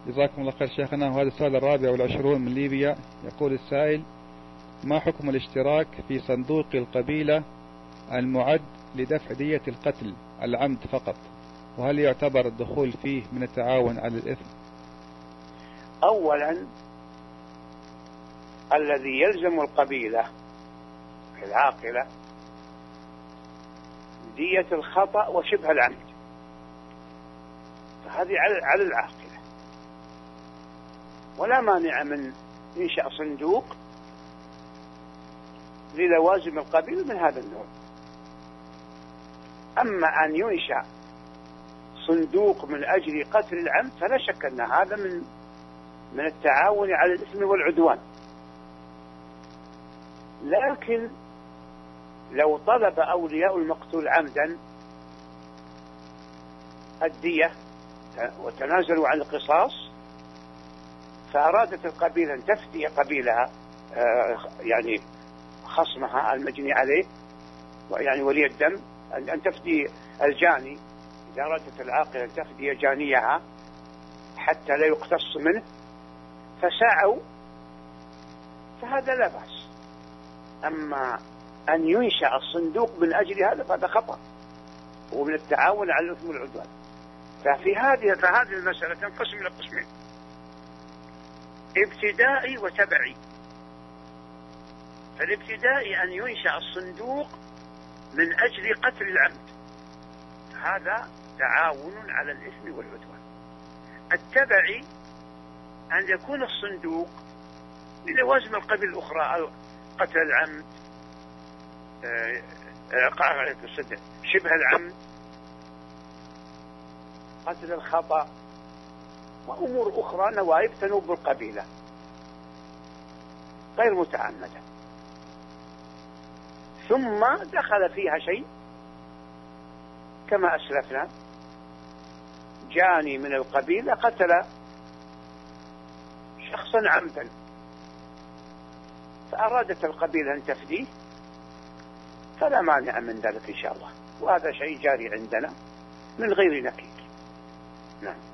جزاكم الله خير شيخنا. وهذا السؤال الرابع والعشرون من ليبيا. يقول السائل: ما حكم الاشتراك في صندوق القبيلة المعد لدفع دية القتل العمد فقط، وهل يعتبر الدخول فيه من التعاون على الإثم؟ أولا، الذي يلزم القبيلة العاقلة دية الخطأ وشبه العمد، فهذه على العاقلة، ولا مانع من إنشاء صندوق للوازم القبيلة من هذا النوع. أما أن ينشأ صندوق من أجل قتل العمد فلا شك أن هذا من التعاون على الإثم والعدوان. لكن لو طلب أولياء المقتول عمدا الدية وتنازلوا عن القصاص، فأرادت القبيلة أن تفدي قبيلها يعني خصمها المجني عليه، يعني ولي الدم، أن تفدي الجاني. إذا أرادت العاقلة أن تفدي جانيها حتى لا يقتص منه فسعوا، فهذا لا بأس. أما أن ينشأ الصندوق من أجل هذا فهذا خطأ ومن التعاون على الإثم والعدوان. فهذه المسألة تنقسم إلى قسمين: ابتدائي وتبعي. فالابتدائي أن ينشأ الصندوق من أجل قتل العمد، هذا تعاون على الإثم والعدوان. التبعي أن يكون الصندوق للوازم القبيل الأخرى: قتل العمد، شبه العمد، قتل الخطأ، وأمور أخرى نوائب تنوب القبيلة غير متعمدة، ثم دخل فيها شيء كما أسلفنا: جاني من القبيلة قتل شخصا عمدا، فأرادت القبيلة أن تفديه، فلا مانع من ذلك إن شاء الله، وهذا شيء جاري عندنا من غير نكير. نعم.